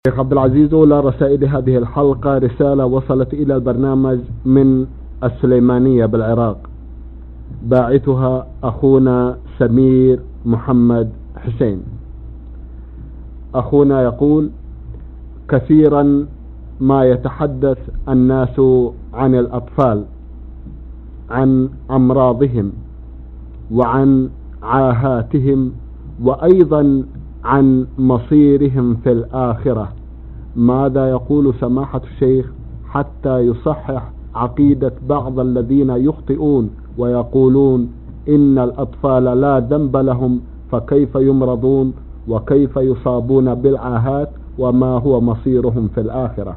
شيخ عبد العزيز، أولى رسائل هذه الحلقة رسالة وصلت إلى البرنامج من السليمانية بالعراق، باعثها أخونا سمير محمد حسين. أخونا يقول: كثيرا ما يتحدث الناس عن الأطفال، عن أمراضهم وعن عاهاتهم، وأيضا عن مصيرهم في الآخرة. ماذا يقول سماحة الشيخ حتى يصحح عقيدة بعض الذين يخطئون ويقولون إن الأطفال لا ذنب لهم، فكيف يمرضون وكيف يصابون بالعاهات وما هو مصيرهم في الآخرة؟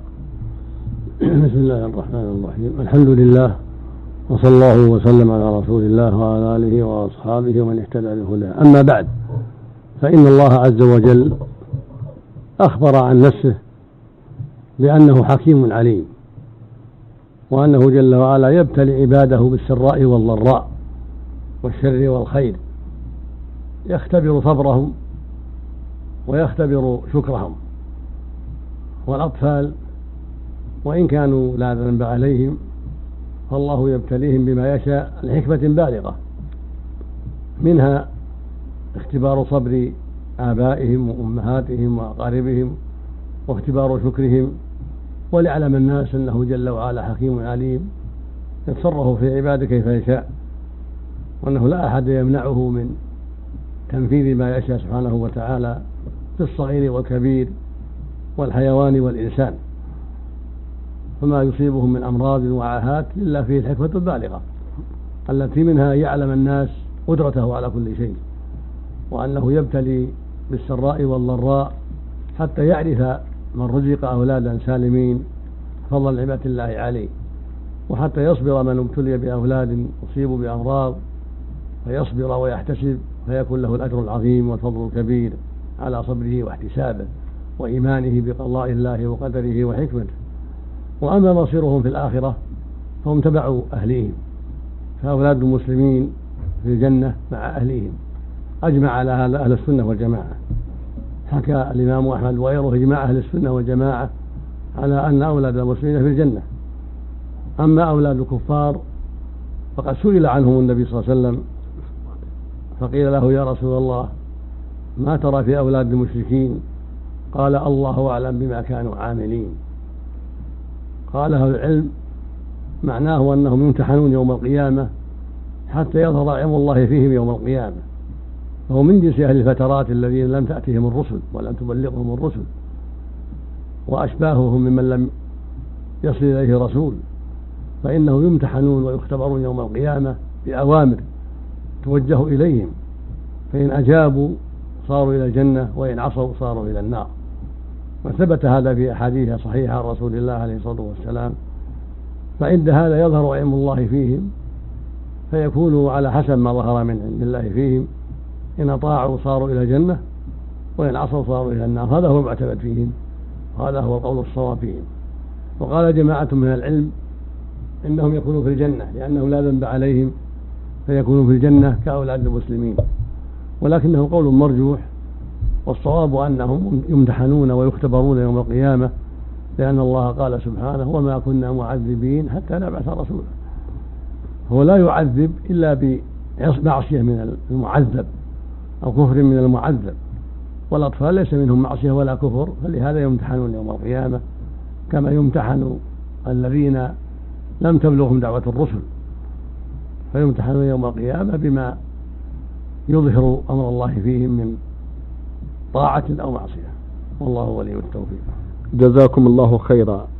بسم الله الرحمن الرحيم. الحمد لله، وصلى الله وسلم على رسول الله وعلى آله وأصحابه ومن اهتدى بهداه. أما بعد، فإن الله عز وجل أخبر عن نفسه بأنه حكيم عليم، وأنه جل وعلا يبتلي عباده بالسراء والضراء والشر والخير، يختبر صبرهم ويختبر شكرهم. والأطفال وإن كانوا لا ذنب عليهم فالله يبتليهم بما يشاء لحكمة بالغة، منها اختبار صبر آبائهم وأمهاتهم وأقاربهم واختبار شكرهم، وليعلم الناس أنه جل وعلا حكيم عليم يتصرف في عباده كيف يشاء، وأنه لا أحد يمنعه من تنفيذ ما يشاء سبحانه وتعالى في الصغير والكبير والحيوان والإنسان. فما يصيبهم من أمراض وعاهات إلا فيه الحكمة البالغة التي منها يعلم الناس قدرته على كل شيء، وأنه يبتلي بالسراء والضراء حتى يعرف من رزق أولادا سالمين فضل نعمة الله عليه، وحتى يصبر من ابتلي بأولاد أصيبوا بأمراض فيصبر ويحتسب فيكون له الأجر العظيم والفضل الكبير على صبره واحتسابه وإيمانه بقضاء الله وقدره وحكمته. وأما مصيرهم في الآخرة فهم تبع أهليهم، فأولاد المسلمين في الجنة مع أهليهم، أجمع على هذا أهل السنة والجماعة. حكى الإمام أحمد وغيره إجماع أهل السنة والجماعة على أن أولاد المسلمين في الجنة. أما أولاد الكفار فقد سئل عنهم النبي صلى الله عليه وسلم فقيل له: يا رسول الله، ما ترى في أولاد المشركين؟ قال: الله أعلم بما كانوا عاملين. قال أهل العلم: معناه أنهم يمتحنون يوم القيامة حتى يظهر علم الله فيهم يوم القيامة، فهو من جنس أهل الفترات الذين لم تأتهم الرسل ولم تبلغهم الرسل، وأشباههم ممن لم يصل إليه رسول، فإنهم يمتحنون ويختبرون يوم القيامة بأوامر توجه إليهم، فإن أجابوا صاروا إلى الجنة وإن عصوا صاروا إلى النار. وثبت هذا في أحاديث صحيحة عن رسول الله عليه الصلاة والسلام. فعند هذا يظهر علم الله فيهم فيكونوا على حسب ما ظهر من علم الله فيهم، إن أطاعوا صاروا إلى الجنة وإن عصوا صاروا إلى النار. هذا هو المعتمد فيهم، وهذا هو القول الصواب فيهم. وقال جماعة من العلم إنهم يكونوا في الجنة لأنهم لا ذنب عليهم فيكونوا في الجنة كأولاد المسلمين، ولكنه قول مرجوح، والصواب أنهم يمتحنون ويختبرون يوم القيامة، لأن الله قال سبحانه: وما كنا معذبين حتى نبعث رسولا. هو لا يعذب إلا بمعصية من المعذب أو كفر من المعذب، والأطفال ليس منهم معصية ولا كفر، فلهذا يمتحنون يوم القيامة كما يمتحن الذين لم تبلغهم دعوة الرسل، فيمتحنون يوم القيامة بما يظهر أمر الله فيهم من طاعة أو معصية، والله ولي التوفيق. جزاكم الله خيرا.